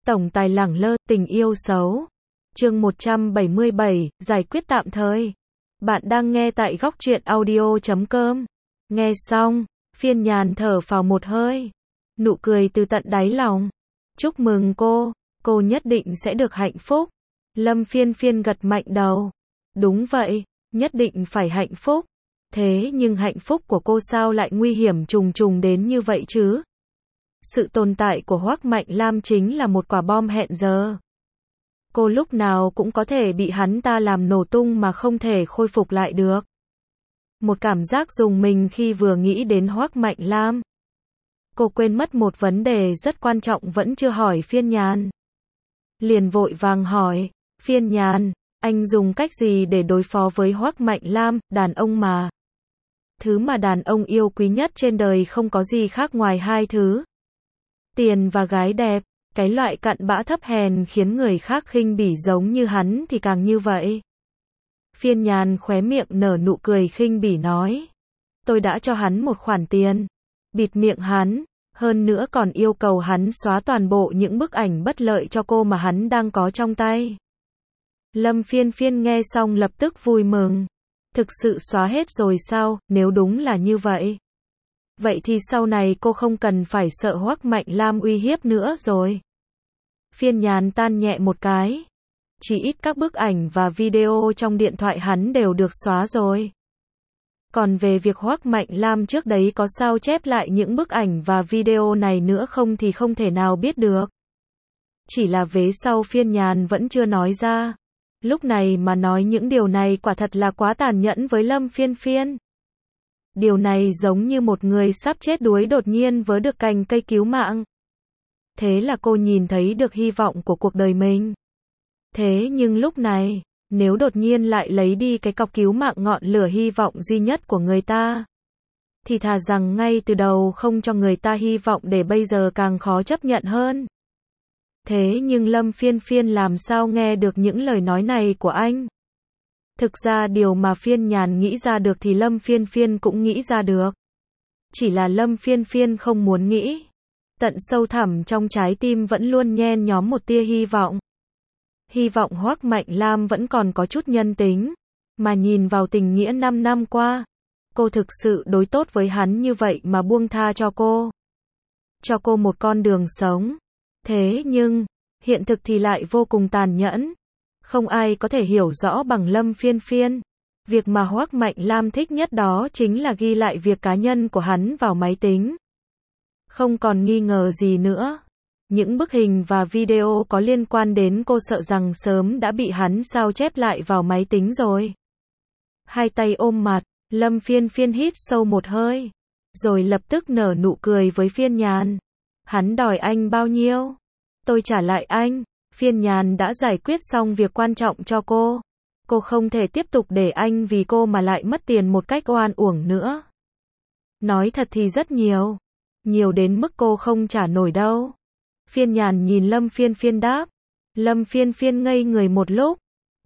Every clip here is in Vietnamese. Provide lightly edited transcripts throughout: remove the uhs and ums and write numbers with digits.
Tổng tài lẳng lơ, tình yêu xấu. Chương 177, giải quyết tạm thời. Bạn đang nghe tại góc truyện audio.com. Nghe xong, Phiên Nhàn thở phào một hơi. Nụ cười từ tận đáy lòng. Chúc mừng cô nhất định sẽ được hạnh phúc. Lâm Phiên Phiên gật mạnh đầu. Đúng vậy, nhất định phải hạnh phúc. Thế nhưng hạnh phúc của cô sao lại nguy hiểm trùng trùng đến như vậy chứ? Sự tồn tại của Hoắc Mạnh Lam chính là một quả bom hẹn giờ. Cô lúc nào cũng có thể bị hắn ta làm nổ tung mà không thể khôi phục lại được. Một cảm giác rùng mình khi vừa nghĩ đến Hoắc Mạnh Lam. Cô quên mất một vấn đề rất quan trọng vẫn chưa hỏi Phiên Nhàn. Liền vội vàng hỏi, Phiên Nhàn, anh dùng cách gì để đối phó với Hoắc Mạnh Lam, đàn ông mà. Thứ mà đàn ông yêu quý nhất trên đời không có gì khác ngoài hai thứ. Tiền và gái đẹp, cái loại cặn bã thấp hèn khiến người khác khinh bỉ giống như hắn thì càng như vậy. Phiên Nhàn khóe miệng nở nụ cười khinh bỉ nói. Tôi đã cho hắn một khoản tiền, bịt miệng hắn, hơn nữa còn yêu cầu hắn xóa toàn bộ những bức ảnh bất lợi cho cô mà hắn đang có trong tay. Lâm Phiên Phiên nghe xong lập tức vui mừng. Thực sự xóa hết rồi sao, nếu đúng là như vậy. Vậy thì sau này cô không cần phải sợ Hoắc Mạnh Lam uy hiếp nữa rồi. Phiên Nhàn tan nhẹ một cái. Chỉ ít các bức ảnh và video trong điện thoại hắn đều được xóa rồi. Còn về việc Hoắc Mạnh Lam trước đấy có sao chép lại những bức ảnh và video này nữa không thì không thể nào biết được. Chỉ là vế sau Phiên Nhàn vẫn chưa nói ra. Lúc này mà nói những điều này quả thật là quá tàn nhẫn với Lâm Phiên Phiên. Điều này giống như một người sắp chết đuối đột nhiên vớ được cành cây cứu mạng. Thế là cô nhìn thấy được hy vọng của cuộc đời mình. Thế nhưng lúc này, nếu đột nhiên lại lấy đi cái cọc cứu mạng ngọn lửa hy vọng duy nhất của người ta, thì thà rằng ngay từ đầu không cho người ta hy vọng để bây giờ càng khó chấp nhận hơn. Thế nhưng Lâm Phiên Phiên làm sao nghe được những lời nói này của anh? Thực ra điều mà Phiên Nhàn nghĩ ra được thì Lâm Phiên Phiên cũng nghĩ ra được. Chỉ là Lâm Phiên Phiên không muốn nghĩ. Tận sâu thẳm trong trái tim vẫn luôn nhen nhóm một tia hy vọng. Hy vọng Hoắc Mạnh Lam vẫn còn có chút nhân tính. Mà nhìn vào tình nghĩa 5 năm qua, cô thực sự đối tốt với hắn như vậy mà buông tha cho cô. Cho cô một con đường sống. Thế nhưng, hiện thực thì lại vô cùng tàn nhẫn. Không ai có thể hiểu rõ bằng Lâm Phiên Phiên. Việc mà Hoắc Mạnh Lam thích nhất đó chính là ghi lại việc cá nhân của hắn vào máy tính. Không còn nghi ngờ gì nữa. Những bức hình và video có liên quan đến cô sợ rằng sớm đã bị hắn sao chép lại vào máy tính rồi. Hai tay ôm mặt, Lâm Phiên Phiên hít sâu một hơi. Rồi lập tức nở nụ cười với Phiên Nhàn. Hắn đòi anh bao nhiêu? Tôi trả lại anh. Phiên Nhàn đã giải quyết xong việc quan trọng cho cô. Cô không thể tiếp tục để anh vì cô mà lại mất tiền một cách oan uổng nữa. Nói thật thì rất nhiều. Nhiều đến mức cô không trả nổi đâu. Phiên Nhàn nhìn Lâm Phiên Phiên đáp. Lâm Phiên Phiên ngây người một lúc.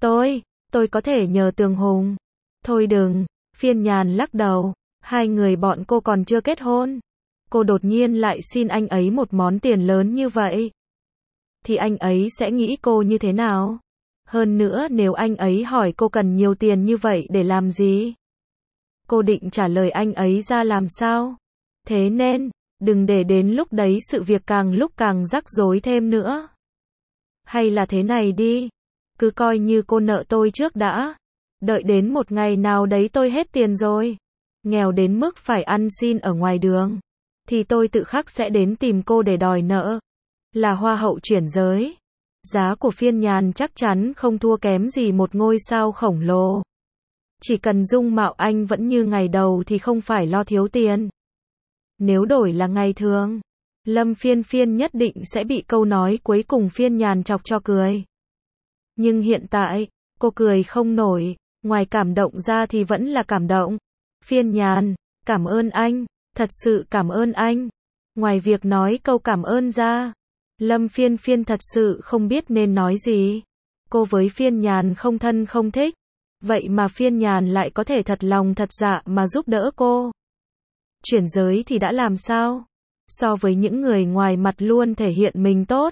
Tôi có thể nhờ Tường Hùng. Thôi đừng. Phiên Nhàn lắc đầu. Hai người bọn cô còn chưa kết hôn. Cô đột nhiên lại xin anh ấy một món tiền lớn như vậy. Thì anh ấy sẽ nghĩ cô như thế nào? Hơn nữa nếu anh ấy hỏi cô cần nhiều tiền như vậy để làm gì? Cô định trả lời anh ấy ra làm sao? Thế nên, đừng để đến lúc đấy sự việc càng lúc càng rắc rối thêm nữa. Hay là thế này đi, cứ coi như cô nợ tôi trước đã. Đợi đến một ngày nào đấy tôi hết tiền rồi, nghèo đến mức phải ăn xin ở ngoài đường, thì tôi tự khắc sẽ đến tìm cô để đòi nợ. Là hoa hậu chuyển giới. Giá của Phiên Nhàn chắc chắn không thua kém gì một ngôi sao khổng lồ. Chỉ cần dung mạo anh vẫn như ngày đầu thì không phải lo thiếu tiền. Nếu đổi là ngày thường, Lâm Phiên Phiên nhất định sẽ bị câu nói cuối cùng Phiên Nhàn chọc cho cười. Nhưng hiện tại, cô cười không nổi, ngoài cảm động ra thì vẫn là cảm động. Phiên Nhàn, cảm ơn anh, thật sự cảm ơn anh. Ngoài việc nói câu cảm ơn ra, Lâm Phiên Phiên thật sự không biết nên nói gì. Cô với Phiên Nhàn không thân không thích. Vậy mà Phiên Nhàn lại có thể thật lòng thật dạ mà giúp đỡ cô. Chuyển giới thì đã làm sao? So với những người ngoài mặt luôn thể hiện mình tốt,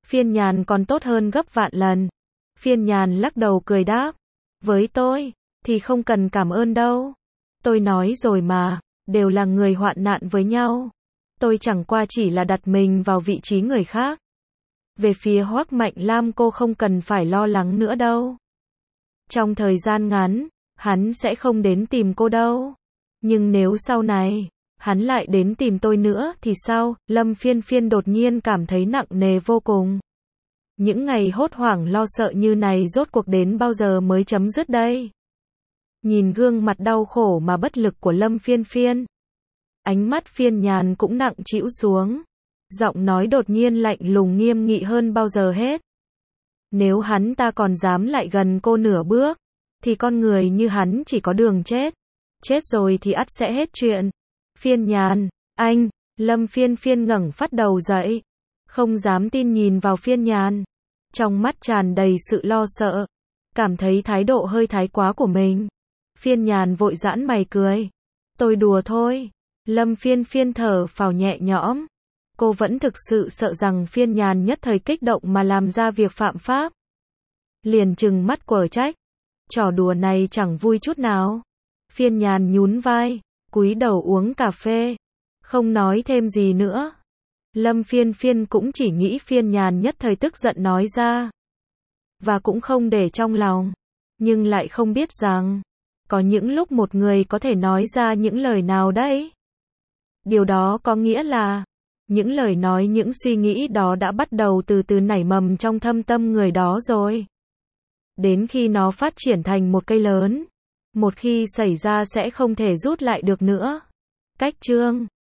Phiên Nhàn còn tốt hơn gấp vạn lần. Phiên Nhàn lắc đầu cười đáp. Với tôi, thì không cần cảm ơn đâu. Tôi nói rồi mà, đều là người hoạn nạn với nhau. Tôi chẳng qua chỉ là đặt mình vào vị trí người khác. Về phía Hoắc Mạnh Lam cô không cần phải lo lắng nữa đâu. Trong thời gian ngắn, hắn sẽ không đến tìm cô đâu. Nhưng nếu sau này, hắn lại đến tìm tôi nữa thì sao? Lâm Phiên Phiên đột nhiên cảm thấy nặng nề vô cùng. Những ngày hốt hoảng lo sợ như này rốt cuộc đến bao giờ mới chấm dứt đây? Nhìn gương mặt đau khổ mà bất lực của Lâm Phiên Phiên. Ánh mắt Phiên Nhàn cũng nặng trĩu xuống. Giọng nói đột nhiên lạnh lùng nghiêm nghị hơn bao giờ hết. Nếu hắn ta còn dám lại gần cô nửa bước, thì con người như hắn chỉ có đường chết. Chết rồi thì ắt sẽ hết chuyện. Phiên Nhàn, anh, Lâm Phiên Phiên ngẩng phát đầu dậy. Không dám tin nhìn vào Phiên Nhàn. Trong mắt tràn đầy sự lo sợ. Cảm thấy thái độ hơi thái quá của mình. Phiên Nhàn vội giãn mày cười. Tôi đùa thôi. Lâm Phiên Phiên thở phào nhẹ nhõm. Cô vẫn thực sự sợ rằng Phiên Nhàn nhất thời kích động mà làm ra việc phạm pháp. Liền trừng mắt quở trách. Trò đùa này chẳng vui chút nào. Phiên Nhàn nhún vai, cúi đầu uống cà phê. Không nói thêm gì nữa. Lâm Phiên Phiên cũng chỉ nghĩ Phiên Nhàn nhất thời tức giận nói ra. Và cũng không để trong lòng. Nhưng lại không biết rằng, có những lúc một người có thể nói ra những lời nào đấy. Điều đó có nghĩa là, những lời nói những suy nghĩ đó đã bắt đầu từ từ nảy mầm trong thâm tâm người đó rồi. Đến khi nó phát triển thành một cây lớn. Một khi xảy ra sẽ không thể rút lại được nữa. Cách chương